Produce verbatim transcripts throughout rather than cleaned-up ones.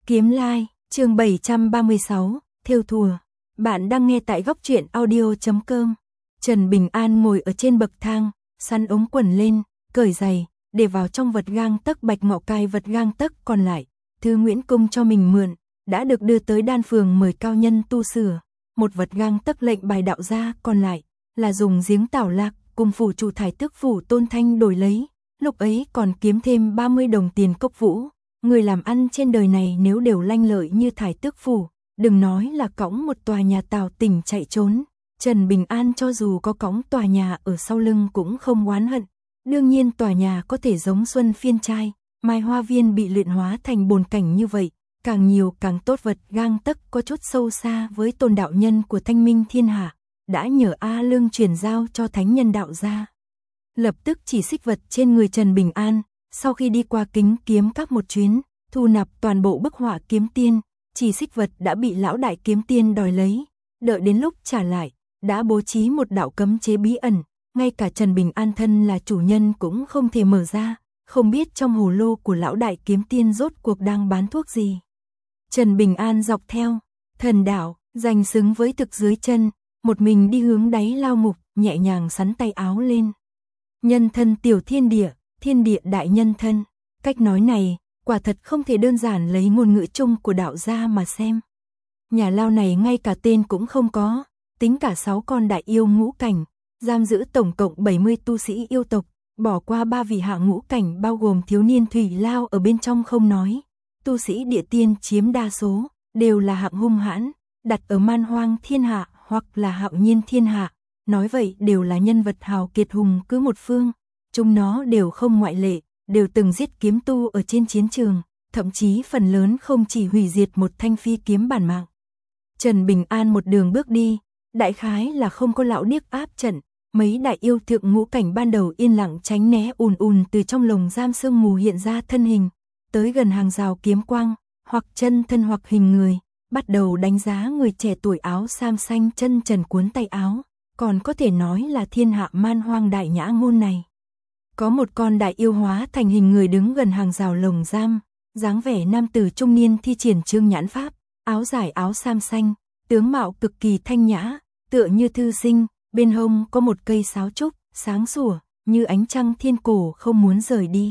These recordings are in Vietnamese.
Kiếm Lai, chương bảy trăm ba mươi sáu, thêu thùa. Bạn đang nghe tại góc truyện audio chấm com. Trần Bình An ngồi ở trên bậc thang, sắn ống quần lên, cởi giày, để vào trong vật gang tấc Bạch Ngọ Cai vật gang tấc còn lại. Thư Nguyễn Cung cho mình mượn, đã được đưa tới đan phường mời cao nhân tu sửa. Một vật gang tấc lệnh bài đạo gia còn lại, là dùng giếng Tảo Lạc, cùng phủ chủ Thái Tước phủ Tôn Thanh đổi lấy. Lúc ấy còn kiếm thêm ba mươi đồng tiền cốc vũ. Người làm ăn trên đời này nếu đều lanh lợi như Thái Tước phủ, đừng nói là cõng một tòa nhà Tào tỉnh chạy trốn. Trần Bình An cho dù có cõng tòa nhà ở sau lưng cũng không oán hận. Đương nhiên tòa nhà có thể giống Xuân Phiên Trai, Mai Hoa Viên bị luyện hóa thành bồn cảnh như vậy, càng nhiều càng tốt. Vật gang tấc có chút sâu xa với Tôn đạo nhân của Thanh Minh Thiên Hạ, đã nhờ A Lương chuyển giao cho thánh nhân đạo gia. Lập tức chỉ xích vật trên người Trần Bình An, sau khi đi qua Kính Kiếm Các một chuyến, thu nạp toàn bộ bức họa kiếm tiên, chỉ xích vật đã bị lão đại kiếm tiên đòi lấy, đợi đến lúc trả lại, đã bố trí một đạo cấm chế bí ẩn, ngay cả Trần Bình An thân là chủ nhân cũng không thể mở ra, không biết trong hồ lô của lão đại kiếm tiên rốt cuộc đang bán thuốc gì. Trần Bình An dọc theo thần đạo, giành xứng với thực dưới chân, một mình đi hướng đáy lao ngục, nhẹ nhàng sắn tay áo lên. Nhân thân tiểu thiên địa, thiên địa đại nhân thân. Cách nói này, quả thật không thể đơn giản lấy ngôn ngữ chung của đạo gia mà xem. Nhà lao này ngay cả tên cũng không có, tính cả sáu con đại yêu ngũ cảnh, giam giữ tổng cộng bảy mươi tu sĩ yêu tộc, bỏ qua ba vị hạ ngũ cảnh bao gồm thiếu niên thủy lao ở bên trong không nói. Tu sĩ địa tiên chiếm đa số, đều là hạng hung hãn, đặt ở Man Hoang Thiên Hạ hoặc là Hạo Nhiên Thiên Hạ. Nói vậy đều là nhân vật hào kiệt hùng cứ một phương, chúng nó đều không ngoại lệ, đều từng giết kiếm tu ở trên chiến trường, thậm chí phần lớn không chỉ hủy diệt một thanh phi kiếm bản mạng. Trần Bình An một đường bước đi, đại khái là không có lão điếc áp trận, mấy đại yêu thượng ngũ cảnh ban đầu yên lặng tránh né ùn ùn từ trong lồng giam sương mù hiện ra thân hình, tới gần hàng rào kiếm quang, hoặc chân thân hoặc hình người, bắt đầu đánh giá người trẻ tuổi áo sam xanh chân trần cuốn tay áo. Còn có thể nói là thiên hạ man hoang đại nhã ngôn này. Có một con đại yêu hóa thành hình người đứng gần hàng rào lồng giam, dáng vẻ nam tử trung niên thi triển trương nhãn pháp, áo dài áo sam xanh, tướng mạo cực kỳ thanh nhã, tựa như thư sinh, bên hông có một cây sáo trúc, sáng sủa, như ánh trăng thiên cổ không muốn rời đi.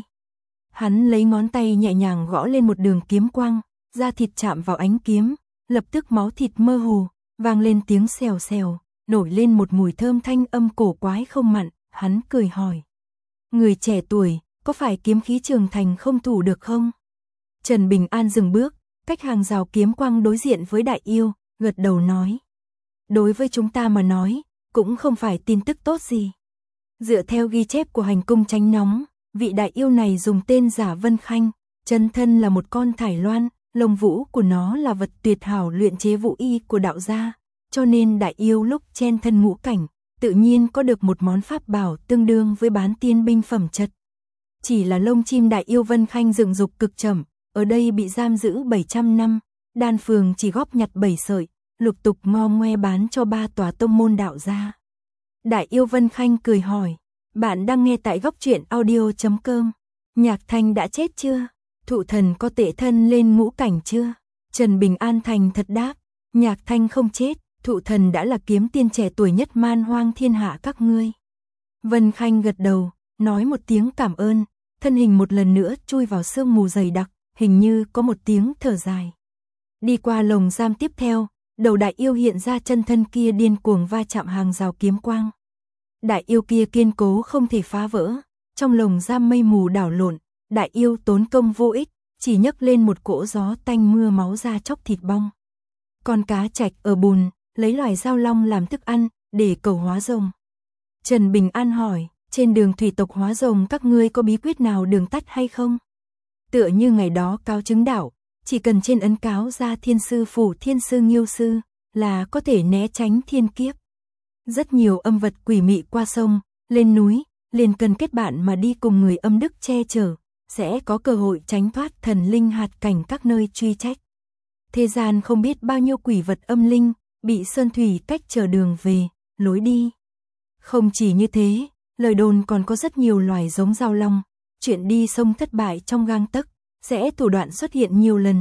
Hắn lấy ngón tay nhẹ nhàng gõ lên một đường kiếm quang, da thịt chạm vào ánh kiếm, lập tức máu thịt mơ hồ, vang lên tiếng xèo xèo. Nổi lên một mùi thơm thanh âm cổ quái không mặn, hắn cười hỏi. Người trẻ tuổi, có phải kiếm khí trường thành không thủ được không? Trần Bình An dừng bước, cách hàng rào kiếm quang đối diện với đại yêu, gật đầu nói. Đối với chúng ta mà nói, cũng không phải tin tức tốt gì. Dựa theo ghi chép của hành cung tránh nóng, vị đại yêu này dùng tên giả Vân Khanh, chân thân là một con thải loan, lông vũ của nó là vật tuyệt hảo luyện chế vũ y của đạo gia. Cho nên đại yêu lúc chen thân ngũ cảnh, tự nhiên có được một món pháp bảo tương đương với bán tiên binh phẩm chất. Chỉ là lông chim đại yêu Vân Khanh dựng dục cực chậm, ở đây bị giam giữ bảy trăm năm, đan phường chỉ góp nhặt bảy sợi, lục tục ngo ngoe bán cho ba tòa tông môn đạo gia. Đại yêu Vân Khanh cười hỏi, bạn đang nghe tại góc truyện audio chấm com. Nhạc Thanh đã chết chưa? Thụ thần có tệ thân lên ngũ cảnh chưa? Trần Bình An thành thật đáp, Nhạc Thanh không chết. Thụ thần đã là kiếm tiên trẻ tuổi nhất man hoang thiên hạ các ngươi. Vân Khanh gật đầu, nói một tiếng cảm ơn, thân hình một lần nữa chui vào sương mù dày đặc, hình như có một tiếng thở dài. Đi qua lồng giam tiếp theo, đầu đại yêu hiện ra chân thân kia điên cuồng va chạm hàng rào kiếm quang. Đại yêu kia kiên cố không thể phá vỡ, trong lồng giam mây mù đảo lộn, đại yêu tốn công vô ích, chỉ nhấc lên một cỗ gió tanh mưa máu ra chóc thịt bong. Con cá trạch ở bùn, lấy loài dao long làm thức ăn, để cầu hóa rồng. Trần Bình An hỏi, trên đường thủy tộc hóa rồng các ngươi có bí quyết nào đường tắt hay không? Tựa như ngày đó cáo chứng đạo, chỉ cần trên ấn cáo ra thiên sư phủ thiên sư nghiêu sư, là có thể né tránh thiên kiếp. Rất nhiều âm vật quỷ mị qua sông, lên núi, liền cần kết bạn mà đi cùng người âm đức che chở, sẽ có cơ hội tránh thoát thần linh hạt cảnh các nơi truy trách. Thế gian không biết bao nhiêu quỷ vật âm linh, bị sơn thủy cách trở đường về, lối đi. Không chỉ như thế, lời đồn còn có rất nhiều loài giống dao long, chuyện đi sông thất bại trong gang tấc, sẽ thủ đoạn xuất hiện nhiều lần,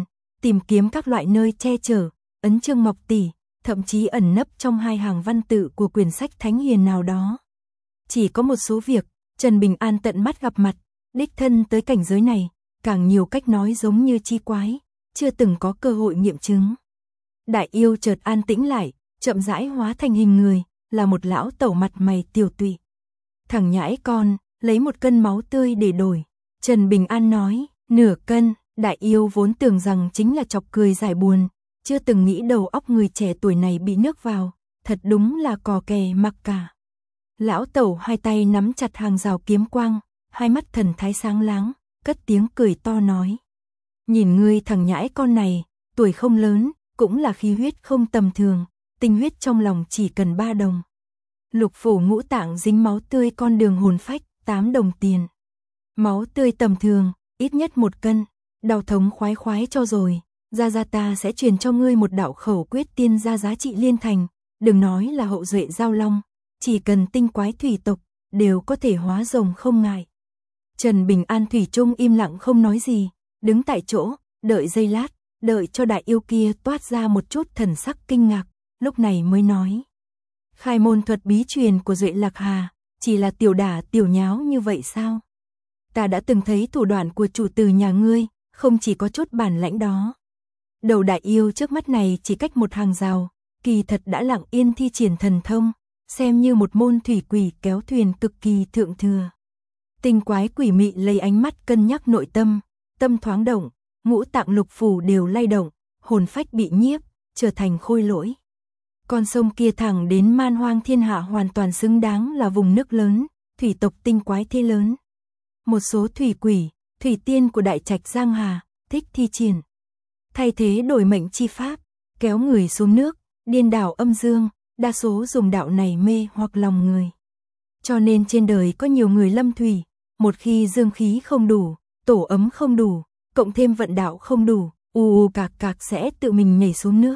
tìm kiếm các loại nơi che chở, ấn chương mọc tỉ, thậm chí ẩn nấp trong hai hàng văn tự của quyển sách thánh hiền nào đó. Chỉ có một số việc, Trần Bình An tận mắt gặp mặt, đích thân tới cảnh giới này, càng nhiều cách nói giống như chi quái, chưa từng có cơ hội nghiệm chứng. Đại yêu chợt an tĩnh lại, chậm rãi hóa thành hình người, là một lão tẩu mặt mày tiều tụy. Thằng nhãi con, lấy một cân máu tươi để đổi. Trần Bình An nói, nửa cân. Đại yêu vốn tưởng rằng chính là chọc cười giải buồn, chưa từng nghĩ đầu óc người trẻ tuổi này bị nước vào, thật đúng là cò kè mặc cả. Lão tẩu hai tay nắm chặt hàng rào kiếm quang, hai mắt thần thái sáng láng, cất tiếng cười to nói. Nhìn ngươi thằng nhãi con này, tuổi không lớn, cũng là khí huyết không tầm thường, tinh huyết trong lòng chỉ cần ba đồng. Lục phủ ngũ tạng dính máu tươi con đường hồn phách, tám đồng tiền. Máu tươi tầm thường, ít nhất một cân. Đào thống khoái khoái cho rồi, gia gia ta sẽ truyền cho ngươi một đạo khẩu quyết tiên gia giá trị liên thành, đừng nói là hậu duệ giao long, chỉ cần tinh quái thủy tộc, đều có thể hóa rồng không ngại. Trần Bình An thủy chung im lặng không nói gì, đứng tại chỗ, đợi giây lát, đợi cho đại yêu kia toát ra một chút thần sắc kinh ngạc, lúc này mới nói. Khai môn thuật bí truyền của Duệ Lạc Hà, chỉ là tiểu đả tiểu nháo như vậy sao? Ta đã từng thấy thủ đoạn của chủ tử nhà ngươi, không chỉ có chút bản lãnh đó. Đầu đại yêu trước mắt này chỉ cách một hàng rào, kỳ thật đã lặng yên thi triển thần thông, xem như một môn thủy quỷ kéo thuyền cực kỳ thượng thừa. Tinh quái quỷ mị lấy ánh mắt cân nhắc nội tâm, tâm thoáng động, ngũ tạng lục phủ đều lay động, hồn phách bị nhiếp, trở thành khôi lỗi. Con sông kia thẳng đến man hoang thiên hạ hoàn toàn xứng đáng là vùng nước lớn, thủy tộc tinh quái thế lớn. Một số thủy quỷ, thủy tiên của đại trạch Giang Hà, thích thi triển. Thay thế đổi mệnh chi pháp, kéo người xuống nước, điên đảo âm dương, đa số dùng đạo này mê hoặc lòng người. Cho nên trên đời có nhiều người lâm thủy, một khi dương khí không đủ, tổ ấm không đủ, cộng thêm vận đạo không đủ, u u cạc cạc sẽ tự mình nhảy xuống nước.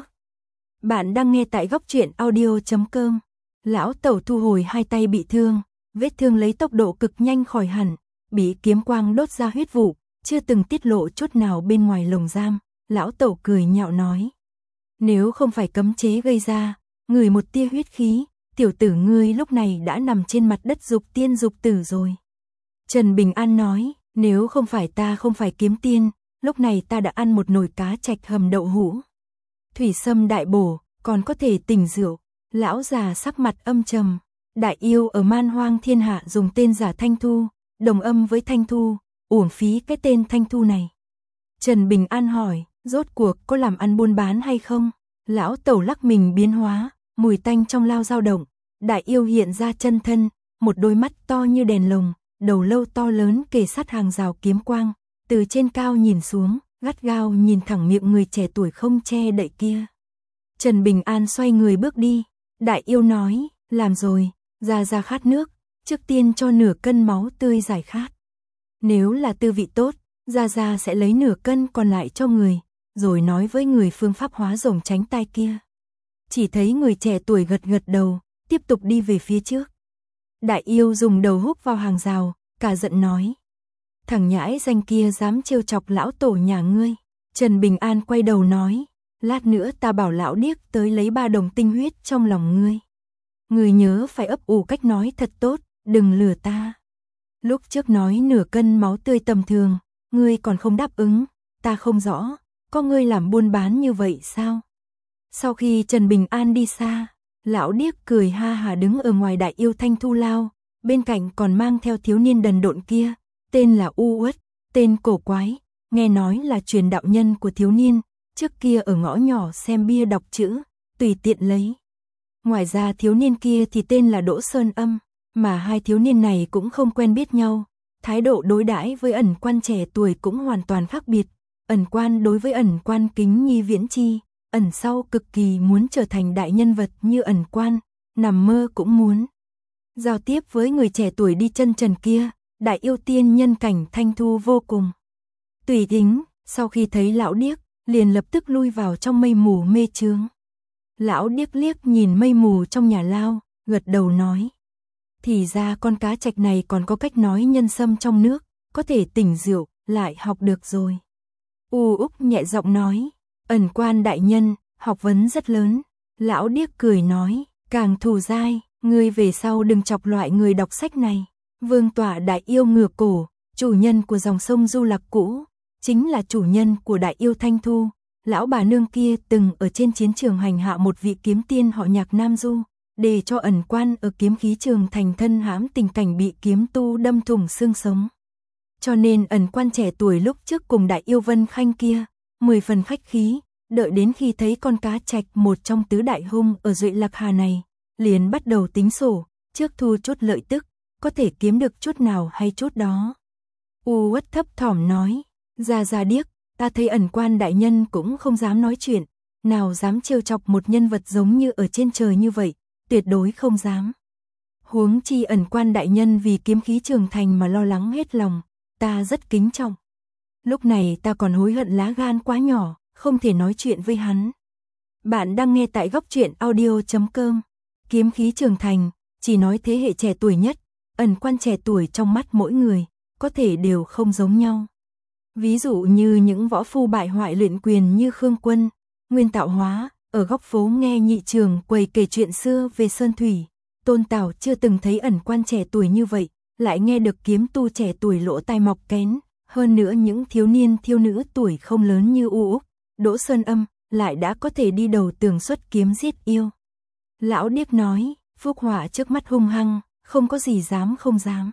Bạn đang nghe tại góc truyện audio chấm com. Lão tẩu thu hồi hai tay bị thương, vết thương lấy tốc độ cực nhanh khỏi hẳn, bị kiếm quang đốt ra huyết vụ, chưa từng tiết lộ chút nào bên ngoài lồng giam. Lão tẩu cười nhạo nói. Nếu không phải cấm chế gây ra, người một tia huyết khí, tiểu tử ngươi lúc này đã nằm trên mặt đất dục tiên dục tử rồi. Trần Bình An nói, nếu không phải ta không phải kiếm tiên, lúc này ta đã ăn một nồi cá trạch hầm đậu hũ. Thủy sâm đại bổ, còn có thể tỉnh rượu. Lão già sắc mặt âm trầm. Đại yêu ở man hoang thiên hạ dùng tên giả Thanh Thu, đồng âm với Thanh Thu, uổng phí cái tên Thanh Thu này. Trần Bình An hỏi, rốt cuộc có làm ăn buôn bán hay không? Lão tẩu lắc mình biến hóa, mùi tanh trong lao dao động. Đại yêu hiện ra chân thân, một đôi mắt to như đèn lồng, đầu lâu to lớn kề sát hàng rào kiếm quang, từ trên cao nhìn xuống, gắt gao nhìn thẳng miệng người trẻ tuổi không che đậy kia. Trần Bình An xoay người bước đi, đại yêu nói, làm rồi, ra ra khát nước, trước tiên cho nửa cân máu tươi giải khát. Nếu là tư vị tốt, ra ra sẽ lấy nửa cân còn lại cho người, rồi nói với người phương pháp hóa rồng tránh tai kia. Chỉ thấy người trẻ tuổi gật gật đầu, tiếp tục đi về phía trước. Đại yêu dùng đầu húc vào hàng rào, cả giận nói. Thằng nhãi danh kia dám trêu chọc lão tổ nhà ngươi. Trần Bình An quay đầu nói, lát nữa ta bảo lão điếc tới lấy ba đồng tinh huyết trong lòng ngươi. Ngươi nhớ phải ấp ủ cách nói thật tốt, đừng lừa ta. Lúc trước nói nửa cân máu tươi tầm thường, ngươi còn không đáp ứng, ta không rõ, có ngươi làm buôn bán như vậy sao? Sau khi Trần Bình An đi xa, lão điếc cười ha hà đứng ở ngoài đại yêu Thanh Thu lao, bên cạnh còn mang theo thiếu niên đần độn kia, tên là U Uất, tên cổ quái, nghe nói là truyền đạo nhân của thiếu niên, trước kia ở ngõ nhỏ xem bia đọc chữ, tùy tiện lấy. Ngoài ra thiếu niên kia thì tên là Đỗ Sơn Âm, mà hai thiếu niên này cũng không quen biết nhau, thái độ đối đãi với ẩn quan trẻ tuổi cũng hoàn toàn khác biệt. Ẩn quan đối với ẩn quan kính nhi viễn chi, ẩn sau cực kỳ muốn trở thành đại nhân vật như ẩn quan, nằm mơ cũng muốn. Giao tiếp với người trẻ tuổi đi chân trần kia, đại yêu tiên nhân cảnh Thanh Thu vô cùng tùy tính, sau khi thấy lão điếc, liền lập tức lui vào trong mây mù mê chướng. Lão điếc liếc nhìn mây mù trong nhà lao, gật đầu nói. Thì ra con cá trạch này còn có cách nói nhân sâm trong nước, có thể tỉnh rượu, lại học được rồi. U Úc nhẹ giọng nói, Ẩn quan đại nhân, học vấn rất lớn. Lão điếc cười nói, càng thù dai, ngươi về sau đừng chọc loại người đọc sách này. Vương tọa đại yêu ngửa cổ, chủ nhân của dòng sông Du Lạc cũ, chính là chủ nhân của đại yêu Thanh Thu. Lão bà nương kia từng ở trên chiến trường hành hạ một vị kiếm tiên họ Nhạc Nam Du, để cho ẩn quan ở kiếm khí trường thành thân hãm tình cảnh bị kiếm tu đâm thủng xương sống. Cho nên ẩn quan trẻ tuổi lúc trước cùng đại yêu Vân Khanh kia, mười phần khách khí, đợi đến khi thấy con cá trạch một trong tứ đại hung ở Duệ Lạc Hà này, liền bắt đầu tính sổ, trước thu chút lợi tức, có thể kiếm được chút nào hay chút đó. U Uất thấp thỏm nói, già già điếc, ta thấy ẩn quan đại nhân cũng không dám nói chuyện, nào dám trêu chọc một nhân vật giống như ở trên trời như vậy, tuyệt đối không dám. Huống chi ẩn quan đại nhân vì kiếm khí trường thành mà lo lắng hết lòng, ta rất kính trọng. Lúc này ta còn hối hận lá gan quá nhỏ, không thể nói chuyện với hắn. Bạn đang nghe tại góc truyện audio chấm com. Kiếm khí trường thành, chỉ nói thế hệ trẻ tuổi nhất, ẩn quan trẻ tuổi trong mắt mỗi người, có thể đều không giống nhau. Ví dụ như những võ phu bại hoại luyện quyền như Khương Quân, Nguyên Tạo Hóa, ở góc phố nghe nhị trường quầy kể chuyện xưa về Sơn Thủy. Tôn Tảo chưa từng thấy ẩn quan trẻ tuổi như vậy, lại nghe được kiếm tu trẻ tuổi lỗ tai mọc kén. Hơn nữa những thiếu niên thiếu nữ tuổi không lớn như U Úc, Đỗ Sơn Âm, lại đã có thể đi đầu tường xuất kiếm giết yêu. Lão điếc nói, phúc họa trước mắt hung hăng, không có gì dám không dám.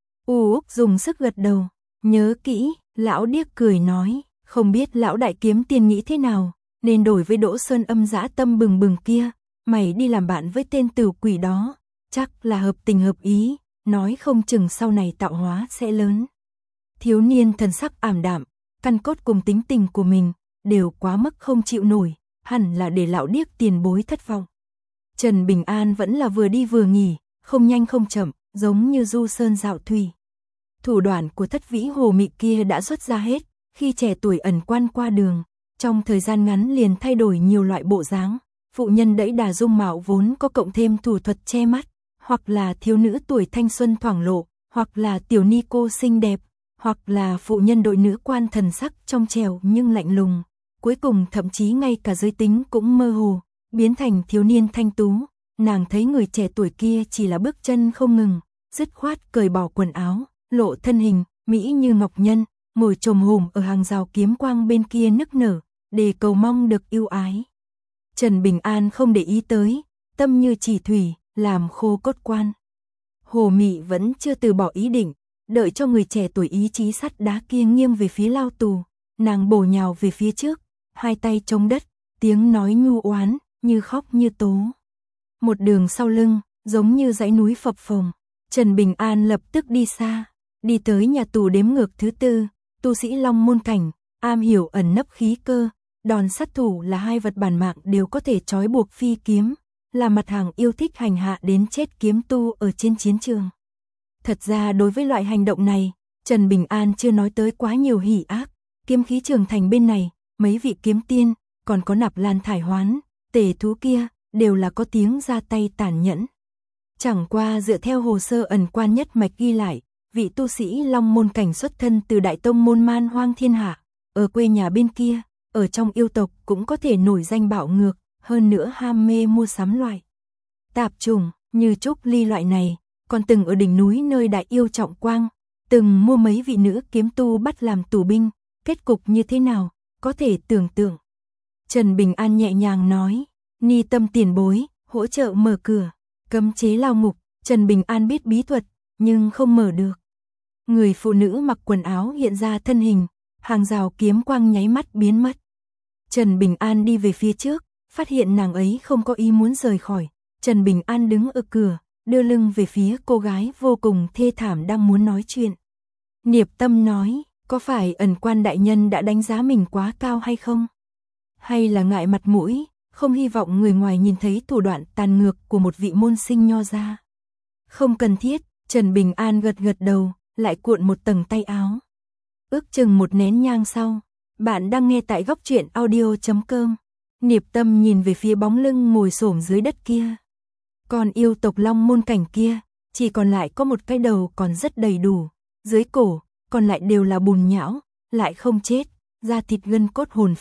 U Úc dùng sức gật đầu, nhớ kỹ, lão điếc cười nói, không biết lão đại kiếm tiền nghĩ thế nào, nên đổi với Đỗ Sơn Âm dã tâm bừng bừng kia, mày đi làm bạn với tên tử quỷ đó, chắc là hợp tình hợp ý, nói không chừng sau này tạo hóa sẽ lớn. Thiếu niên thần sắc ảm đạm, căn cốt cùng tính tình của mình, đều quá mức không chịu nổi, hẳn là để lão điếc tiền bối thất vọng. Trần Bình An vẫn là vừa đi vừa nghỉ, không nhanh không chậm, giống như du sơn dạo thủy. Thủ đoạn của thất vĩ hồ mị kia đã xuất ra hết, khi trẻ tuổi ẩn quan qua đường, trong thời gian ngắn liền thay đổi nhiều loại bộ dáng, phụ nhân đẫy đà dung mạo vốn có cộng thêm thủ thuật che mắt, hoặc là thiếu nữ tuổi thanh xuân thoảng lộ, hoặc là tiểu ni cô xinh đẹp, hoặc là phụ nhân đội nữ quan thần sắc trong trẻo nhưng lạnh lùng, cuối cùng thậm chí ngay cả giới tính cũng mơ hồ, biến thành thiếu niên thanh tú. Nàng thấy người trẻ tuổi kia chỉ là bước chân không ngừng, dứt khoát cởi bỏ quần áo, lộ thân hình, mỹ như ngọc nhân, ngồi chồm hổm ở hàng rào kiếm quang bên kia nức nở, để cầu mong được yêu ái. Trần Bình An không để ý tới, tâm như chỉ thủy, làm khô cốt quan. Hồ Mị vẫn chưa từ bỏ ý định, đợi cho người trẻ tuổi ý chí sắt đá kia nghiêng về phía lao tù, nàng bổ nhào về phía trước, hai tay chống đất, tiếng nói nhu oán, như khóc như tố. Một đường sau lưng, giống như dãy núi phập phồng, Trần Bình An lập tức đi xa, đi tới nhà tù đếm ngược thứ tư, tu sĩ Long Môn Cảnh, am hiểu ẩn nấp khí cơ, đòn sát thủ là hai vật bản mạng đều có thể trói buộc phi kiếm, là mặt hàng yêu thích hành hạ đến chết kiếm tu ở trên chiến trường. Thật ra đối với loại hành động này, Trần Bình An chưa nói tới quá nhiều hỉ ác, kiếm khí trường thành bên này, mấy vị kiếm tiên, còn có Nạp Lan Thải Hoán, tể thú kia, đều là có tiếng ra tay tàn nhẫn. Chẳng qua dựa theo hồ sơ ẩn quan nhất mạch ghi lại, vị tu sĩ Long Môn Cảnh xuất thân từ Đại Tông môn Man Hoang Thiên Hạ, ở quê nhà bên kia, ở trong yêu tộc cũng có thể nổi danh bạo ngược, hơn nữa ham mê mua sắm loại tạp trùng, như trúc ly loại này, còn từng ở đỉnh núi nơi đại yêu trọng quang, từng mua mấy vị nữ kiếm tu bắt làm tù binh, kết cục như thế nào, có thể tưởng tượng. Trần Bình An nhẹ nhàng nói, Ni Tâm tiền bối, hỗ trợ mở cửa, cấm chế lao ngục, Trần Bình An biết bí thuật, nhưng không mở được. Người phụ nữ mặc quần áo hiện ra thân hình, hàng rào kiếm quang nháy mắt biến mất. Trần Bình An đi về phía trước, phát hiện nàng ấy không có ý muốn rời khỏi. Trần Bình An đứng ở cửa, đưa lưng về phía cô gái vô cùng thê thảm đang muốn nói chuyện. Niệm Tâm nói, có phải ẩn quan đại nhân đã đánh giá mình quá cao hay không? Hay là ngại mặt mũi, không hy vọng người ngoài nhìn thấy thủ đoạn tàn ngược của một vị môn sinh nho gia? Không cần thiết, Trần Bình An gật gật đầu, lại cuộn một tầng tay áo. Ước chừng một nén nhang sau, bạn đang nghe tại góc truyện audio chấm com. Niệm Tâm nhìn về phía bóng lưng ngồi xổm dưới đất kia. Còn yêu tộc Long Môn Cảnh kia, chỉ còn lại có một cái đầu còn rất đầy đủ, dưới cổ, còn lại đều là bùn nhão, lại không chết, da thịt gân cốt hồn phách,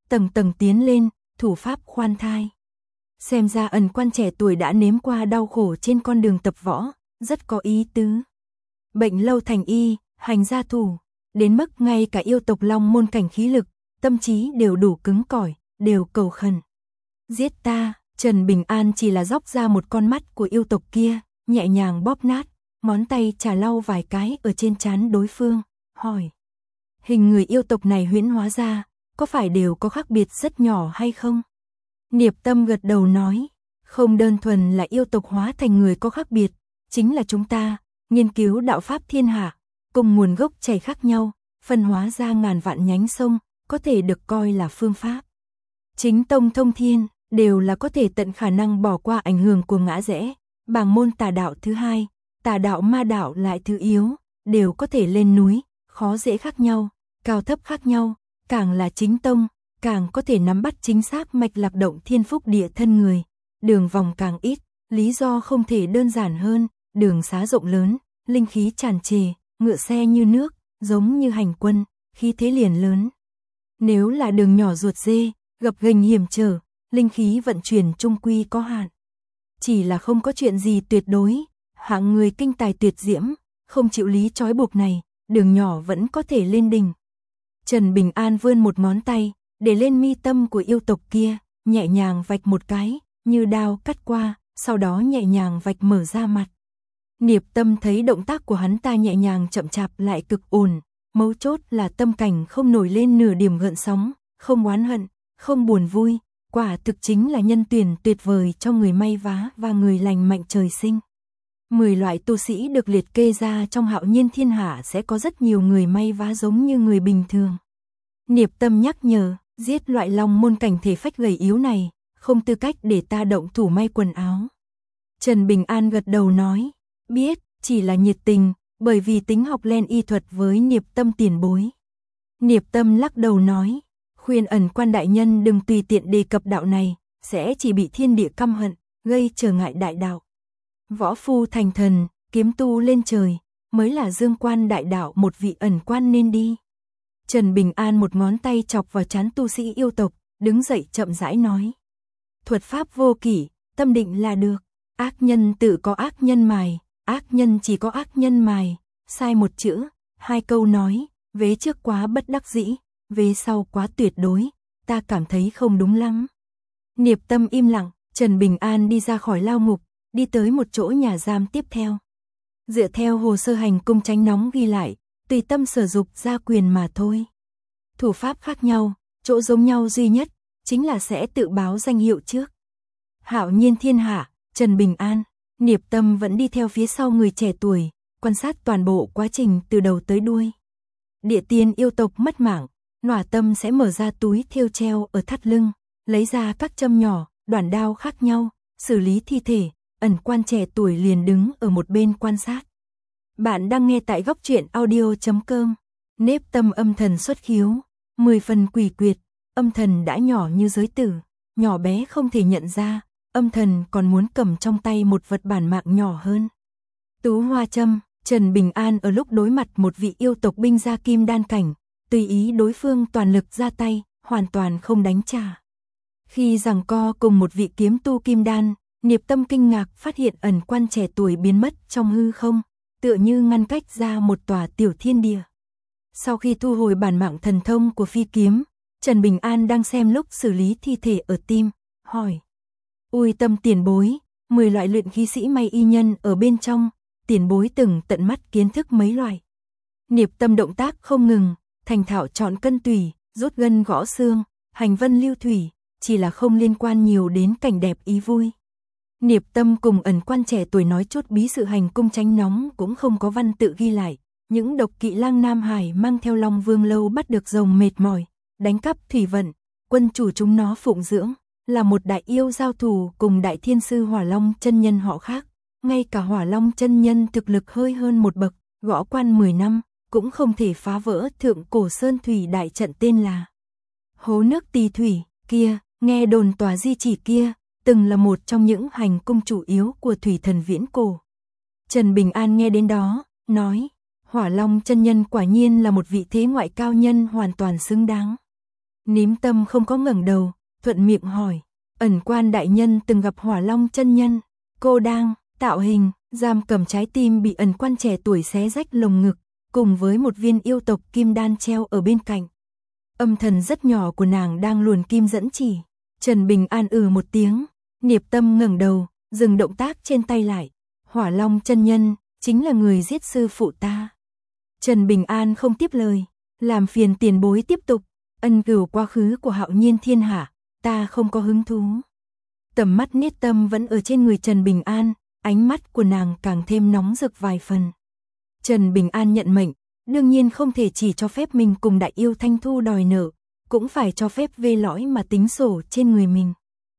tầng tầng tiến lên, thủ pháp khoan thai. Xem ra Ẩn Quan trẻ tuổi đã nếm qua đau khổ trên con đường tập võ, rất có ý tứ. Bệnh lâu thành y, hành gia thủ, đến mức ngay cả yêu tộc Long môn cảnh khí lực, tâm trí đều đủ cứng cỏi, đều cầu khẩn. Giết ta, Trần Bình An chỉ là dóc ra một con mắt của yêu tộc kia, nhẹ nhàng bóp nát, ngón tay chà lau vài cái ở trên trán đối phương, hỏi. Hình người yêu tộc này huyễn hóa ra, có phải đều có khác biệt rất nhỏ hay không? Niệp Tâm gật đầu nói, không đơn thuần là yêu tộc hóa thành người có khác biệt, chính là chúng ta, nghiên cứu đạo pháp thiên hạ, cùng nguồn gốc chảy khác nhau, phân hóa ra ngàn vạn nhánh sông, có thể được coi là phương pháp. Chính tông thông thiên, đều là có thể tận khả năng bỏ qua ảnh hưởng của ngã rẽ, bảng môn tà đạo thứ hai, tà đạo ma đạo lại thứ yếu, đều có thể lên núi, khó dễ khác nhau, cao thấp khác nhau, càng là chính tông, càng có thể nắm bắt chính xác mạch lạc động thiên phúc địa thân người, đường vòng càng ít, lý do không thể đơn giản hơn, đường xá rộng lớn, linh khí tràn trề, ngựa xe như nước, giống như hành quân, khí thế liền lớn. Nếu là đường nhỏ ruột dê, gập ghềnh hiểm trở, linh khí vận chuyển trung quy có hạn. Chỉ là không có chuyện gì tuyệt đối, hạng người kinh tài tuyệt diễm, không chịu lý trói buộc này, đường nhỏ vẫn có thể lên đỉnh. Trần Bình An vươn một ngón tay, để lên mi tâm của yêu tộc kia, nhẹ nhàng vạch một cái, như đao cắt qua, sau đó nhẹ nhàng vạch mở ra mặt. Niệp Tâm thấy động tác của hắn ta nhẹ nhàng chậm chạp lại cực ổn, mấu chốt là tâm cảnh không nổi lên nửa điểm gợn sóng, không oán hận, không buồn vui, quả thực chính là nhân tuyển tuyệt vời cho người may vá và người lành mạnh trời sinh. Mười loại tu sĩ được liệt kê ra trong Hạo Nhiên Thiên Hạ sẽ có rất nhiều người may vá giống như người bình thường. Niệp Tâm nhắc nhở, giết loại Long môn cảnh thể phách gầy yếu này, không tư cách để ta động thủ may quần áo. Trần Bình An gật đầu nói, biết, chỉ là nhiệt tình, bởi vì tính học len y thuật với Niệp Tâm tiền bối. Niệp Tâm lắc đầu nói, khuyên Ẩn Quan đại nhân đừng tùy tiện đề cập đạo này, sẽ chỉ bị thiên địa căm hận, gây trở ngại đại đạo. Võ phu thành thần, kiếm tu lên trời, mới là dương quan đại đạo một vị ẩn quan nên đi. Trần Bình An một ngón tay chọc vào trán tu sĩ yêu tộc, đứng dậy chậm rãi nói. Thuật pháp vô kỷ, tâm định là được, ác nhân tự có ác nhân mài, ác nhân chỉ có ác nhân mài, sai một chữ, hai câu nói, vế trước quá bất đắc dĩ, vế sau quá tuyệt đối, ta cảm thấy không đúng lắm. Niệp Tâm im lặng, Trần Bình An đi ra khỏi lao ngục, đi tới một chỗ nhà giam tiếp theo. Dựa theo hồ sơ hành cung tránh nóng ghi lại, tùy tâm sở dục ra quyền mà thôi. Thủ pháp khác nhau, chỗ giống nhau duy nhất, chính là sẽ tự báo danh hiệu trước. Hạo Nhiên Thiên Hạ, Trần Bình An, Niệp Tâm vẫn đi theo phía sau người trẻ tuổi, quan sát toàn bộ quá trình từ đầu tới đuôi. Địa tiên yêu tộc mất mạng, Nỏa Tâm sẽ mở ra túi thêu treo ở thắt lưng, lấy ra các châm nhỏ, đoạn đao khác nhau, xử lý thi thể. Ẩn Quan trẻ tuổi liền đứng ở một bên quan sát. Bạn đang nghe tại góc truyện audio chấm com. Nếp Tâm âm thần xuất khiếu, mười phần quỷ quyệt, âm thần đã nhỏ như giới tử, nhỏ bé không thể nhận ra, âm thần còn muốn cầm trong tay một vật bản mạng nhỏ hơn. Tú Hoa Châm, Trần Bình An ở lúc đối mặt một vị yêu tộc binh gia kim đan cảnh, tùy ý đối phương toàn lực ra tay, hoàn toàn không đánh trả. Khi giằng co cùng một vị kiếm tu kim đan, Niệp Tâm kinh ngạc phát hiện Ẩn Quan trẻ tuổi biến mất trong hư không, tựa như ngăn cách ra một tòa tiểu thiên địa. Sau khi thu hồi bản mạng thần thông của phi kiếm, Trần Bình An đang xem lúc xử lý thi thể ở tim, hỏi. Ui Tâm tiền bối, mười loại luyện khí sĩ may y nhân ở bên trong, tiền bối từng tận mắt kiến thức mấy loại. Niệp Tâm động tác không ngừng, thành thạo chọn cân tùy, rút gân gõ xương, hành vân lưu thủy, chỉ là không liên quan nhiều đến cảnh đẹp ý vui. Niệp Tâm cùng Ẩn Quan trẻ tuổi nói chút bí sự hành cung tránh nóng cũng không có văn tự ghi lại. Những độc kỵ lang Nam Hải mang theo Long Vương lâu bắt được rồng mệt mỏi, đánh cắp thủy vận, quân chủ chúng nó phụng dưỡng, là một đại yêu giao thủ cùng đại thiên sư Hỏa Long chân nhân họ khác. Ngay cả Hỏa Long chân nhân thực lực hơi hơn một bậc, gõ quan mười năm, cũng không thể phá vỡ thượng cổ sơn thủy đại trận tên là Hố Nước Tỳ Thủy kia, nghe đồn tòa di chỉ kia từng là một trong những hành cung chủ yếu của thủy thần viễn cổ. Trần Bình An nghe đến đó, nói, Hỏa Long chân nhân quả nhiên là một vị thế ngoại cao nhân hoàn toàn xứng đáng. Ním Tâm không có ngẩng đầu, thuận miệng hỏi, ẩn quan đại nhân từng gặp Hỏa Long chân nhân, cô đang tạo hình, giam cầm trái tim bị ẩn quan trẻ tuổi xé rách lồng ngực, cùng với một viên yêu tộc kim đan treo ở bên cạnh. Âm thần rất nhỏ của nàng đang luồn kim dẫn chỉ. Trần Bình An ừ một tiếng, Niệm Tâm ngẩng đầu, dừng động tác trên tay lại. Hỏa Long chân nhân, chính là người giết sư phụ ta. Trần Bình An không tiếp lời, làm phiền tiền bối tiếp tục, ân cửu quá khứ của Hạo Nhiên thiên hạ, ta không có hứng thú. Tầm mắt Niết Tâm vẫn ở trên người Trần Bình An, ánh mắt của nàng càng thêm nóng rực vài phần. Trần Bình An nhận mệnh, đương nhiên không thể chỉ cho phép mình cùng đại yêu Thanh Thu đòi nợ, cũng phải cho phép vê lõi mà tính sổ trên người mình.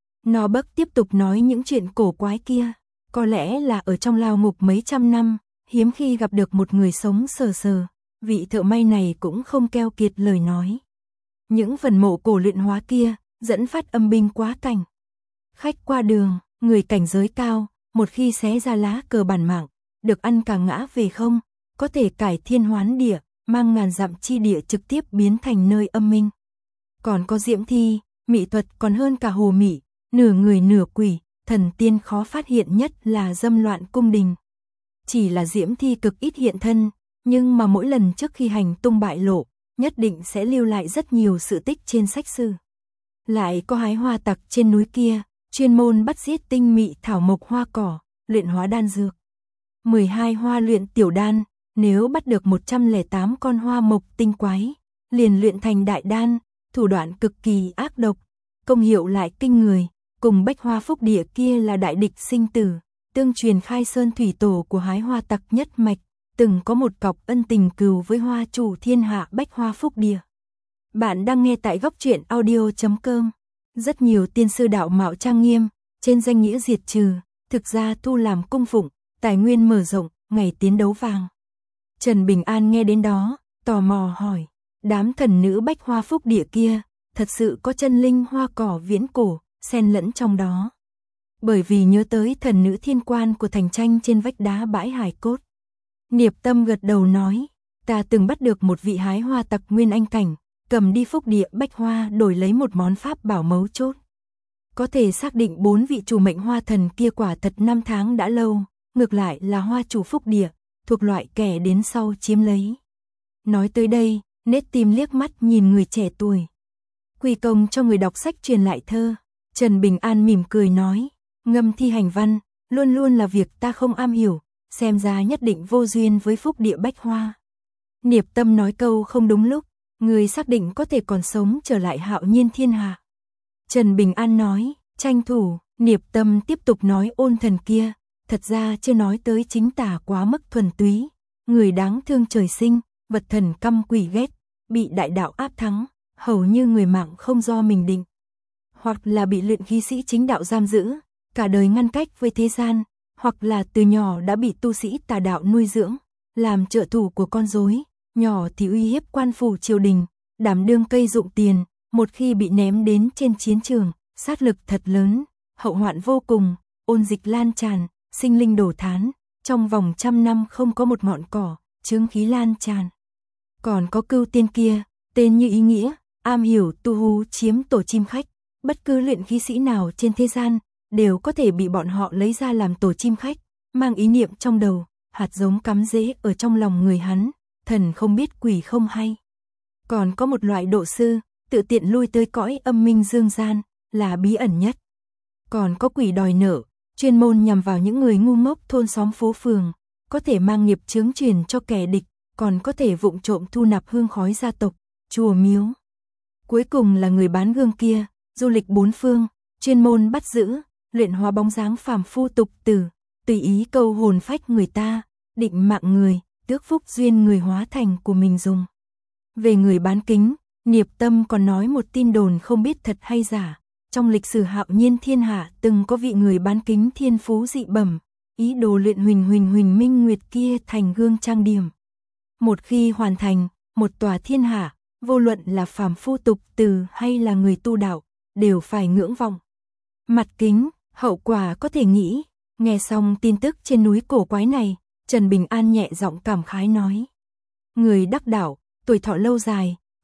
Nó bấc tiếp tục nói những chuyện cổ quái kia, có lẽ là ở trong lao ngục mấy trăm năm, hiếm khi gặp được một người sống sờ sờ, vị thợ may này cũng không keo kiệt lời nói. Những phần mộ cổ luyện hóa kia, dẫn phát âm binh quá cảnh. Khách qua đường, người cảnh giới cao, một khi xé ra lá cờ bản mạng, được ăn cả ngã về không, có thể cải thiên hoán địa, mang ngàn dặm chi địa trực tiếp biến thành nơi âm minh. Còn có diễm thi, mỹ thuật còn hơn cả hồ mị, nửa người nửa quỷ, thần tiên khó phát hiện nhất là dâm loạn cung đình. Chỉ là diễm thi cực ít hiện thân, nhưng mà mỗi lần trước khi hành tung bại lộ, nhất định sẽ lưu lại rất nhiều sự tích trên sách sử. Lại có hái hoa tặc trên núi kia, chuyên môn bắt giết tinh mị thảo mộc hoa cỏ, luyện hóa đan dược. mười hai hoa luyện tiểu đan, nếu bắt được một trăm lẻ tám con hoa mộc tinh quái, liền luyện thành đại đan, thủ đoạn cực kỳ ác độc, công hiệu lại kinh người, cùng bách hoa phúc địa kia là đại địch sinh tử, tương truyền khai sơn thủy tổ của hái hoa tặc nhất mạch, từng có một cọc ân tình cừu với hoa chủ thiên hạ bách hoa phúc địa. Bạn đang nghe tại góc truyện audio chấm com. Rất nhiều tiên sư đạo mạo trang nghiêm, trên danh nghĩa diệt trừ, thực ra thu làm cung phụng, tài nguyên mở rộng, ngày tiến đấu vàng. Trần Bình An nghe đến đó, tò mò hỏi, đám thần nữ bách hoa phúc địa kia, thật sự có chân linh hoa cỏ viễn cổ, xen lẫn trong đó. Bởi vì nhớ tới thần nữ thiên quan của thành tranh trên vách đá bãi hải cốt. Niệm Tâm gật đầu nói, ta từng bắt được một vị hái hoa tặc nguyên anh cảnh, cầm đi phúc địa bách hoa đổi lấy một món pháp bảo mấu chốt. Có thể xác định bốn vị chủ mệnh hoa thần kia quả thật năm tháng đã lâu, ngược lại là hoa chủ phúc địa, thuộc loại kẻ đến sau chiếm lấy. Nói tới đây, nết tim liếc mắt nhìn người trẻ tuổi. Quy công cho người đọc sách truyền lại thơ. Trần Bình An mỉm cười nói, ngâm thi hành văn, luôn luôn là việc ta không am hiểu, xem ra nhất định vô duyên với phúc địa bách hoa. Niệm Tâm nói câu không đúng lúc, người xác định có thể còn sống trở lại Hạo Nhiên thiên hạ. Trần Bình An nói, tranh thủ. Niệm Tâm tiếp tục nói ôn thần kia, thật ra chưa nói tới chính tả quá mức thuần túy, người đáng thương trời sinh, vật thần căm quỷ ghét, bị đại đạo áp thắng, hầu như người mạng không do mình định. Hoặc là bị luyện khí sĩ chính đạo giam giữ, cả đời ngăn cách với thế gian, hoặc là từ nhỏ đã bị tu sĩ tà đạo nuôi dưỡng, làm trợ thủ của con rối, nhỏ thì uy hiếp quan phủ triều đình, đảm đương cây dụng tiền, một khi bị ném đến trên chiến trường, sát lực thật lớn, hậu hoạn vô cùng, ôn dịch lan tràn, sinh linh đổ thán, trong vòng trăm năm không có một ngọn cỏ, chướng khí lan tràn. Còn có Cưu Tiên kia, tên như ý nghĩa, am hiểu tu hú chiếm tổ chim khách, bất cứ luyện khí sĩ nào trên thế gian đều có thể bị bọn họ lấy ra làm tổ chim khách, mang ý niệm trong đầu, hạt giống cắm rễ ở trong lòng người hắn, thần không biết quỷ không hay. Còn có một loại độ sư, tự tiện lui tới cõi âm minh dương gian, là bí ẩn nhất. Còn có quỷ đòi nợ, chuyên môn nhằm vào những người ngu ngốc thôn xóm phố phường, có thể mang nghiệp chướng truyền cho kẻ địch, còn có thể vụng trộm thu nạp hương khói gia tộc, chùa miếu. Cuối cùng là người bán gương kia, du lịch bốn phương, chuyên môn bắt giữ, luyện hóa bóng dáng phàm phu tục tử, tùy ý câu hồn phách người ta, định mạng người, tước phúc duyên người hóa thành của mình dùng. Về người bán kính, Niệm Tâm còn nói một tin đồn không biết thật hay giả. Trong lịch sử Hạo Nhiên thiên hạ từng có vị người bán kính thiên phú dị bẩm, ý đồ luyện huỳnh huỳnh huỳnh minh nguyệt kia thành gương trang điểm. Một khi hoàn thành, một tòa thiên hạ, vô luận là phàm phu tục tử hay là người tu đạo, đều phải ngưỡng vọng. Mặt kính, hậu quả có thể nghĩ. Nghe xong tin tức trên núi cổ quái này, Trần Bình An nhẹ giọng cảm khái nói. Người đắc đạo, tuổi thọ lâu dài,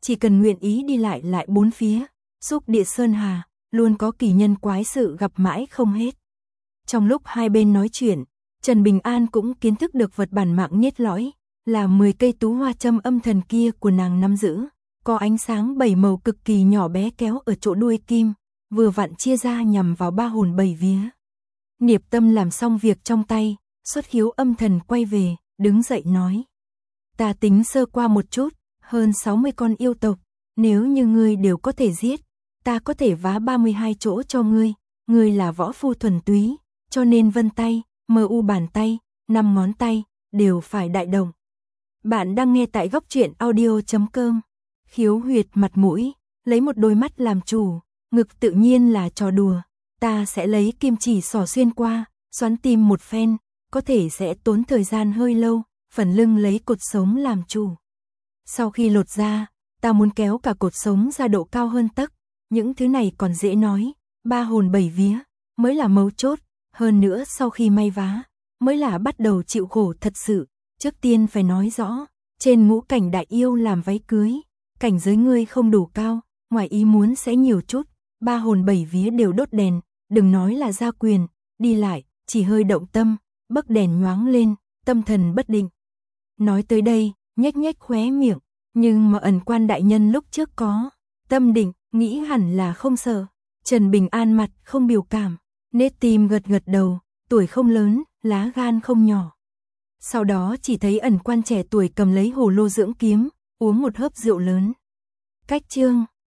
chỉ cần nguyện ý đi lại lại bốn phía, xúc địa sơn hà, luôn có kỳ nhân quái sự gặp mãi không hết. Trong lúc hai bên nói chuyện, Trần Bình An cũng kiến thức được vật bản mạng niết lõi, là mười cây tú hoa châm âm thần kia của nàng nắm giữ, có ánh sáng bảy màu cực kỳ nhỏ bé kéo ở chỗ đuôi kim, vừa vặn chia ra nhằm vào ba hồn bảy vía. Niệm Tâm làm xong việc trong tay, xuất khiếu âm thần quay về, đứng dậy nói: "Ta tính sơ qua một chút, hơn sáu mươi con yêu tộc, nếu như ngươi đều có thể giết, ta có thể vá ba mươi hai chỗ cho ngươi, ngươi là võ phu thuần túy, cho nên vân tay, mờ u bàn tay, năm ngón tay đều phải đại động." Bạn đang nghe tại góc truyện audio chấm com. Khiếu huyệt mặt mũi, lấy một đôi mắt làm chủ, ngực tự nhiên là trò đùa, ta sẽ lấy kim chỉ xỏ xuyên qua, xoắn tim một phen, có thể sẽ tốn thời gian hơi lâu, phần lưng lấy cột sống làm chủ. Sau khi lột ra, ta muốn kéo cả cột sống ra độ cao hơn tấc, những thứ này còn dễ nói, ba hồn bảy vía mới là mấu chốt, hơn nữa sau khi may vá, mới là bắt đầu chịu khổ thật sự. Trước tiên phải nói rõ, trên ngũ cảnh đại yêu làm váy cưới, cảnh giới ngươi không đủ cao, ngoài ý muốn sẽ nhiều chút, ba hồn bảy vía đều đốt đèn, đừng nói là gia quyền, đi lại, chỉ hơi động tâm, bấc đèn nhoáng lên, tâm thần bất định. Nói tới đây, nhếch nhếch khóe miệng, nhưng mà ẩn quan đại nhân lúc trước có tâm định, nghĩ hẳn là không sợ. Trần Bình An mặt không biểu cảm, nết tim gật gật đầu, tuổi không lớn, lá gan không nhỏ. Sau đó chỉ thấy ẩn quan trẻ tuổi cầm lấy hồ lô dưỡng kiếm, uống một hớp rượu lớn. Cách chương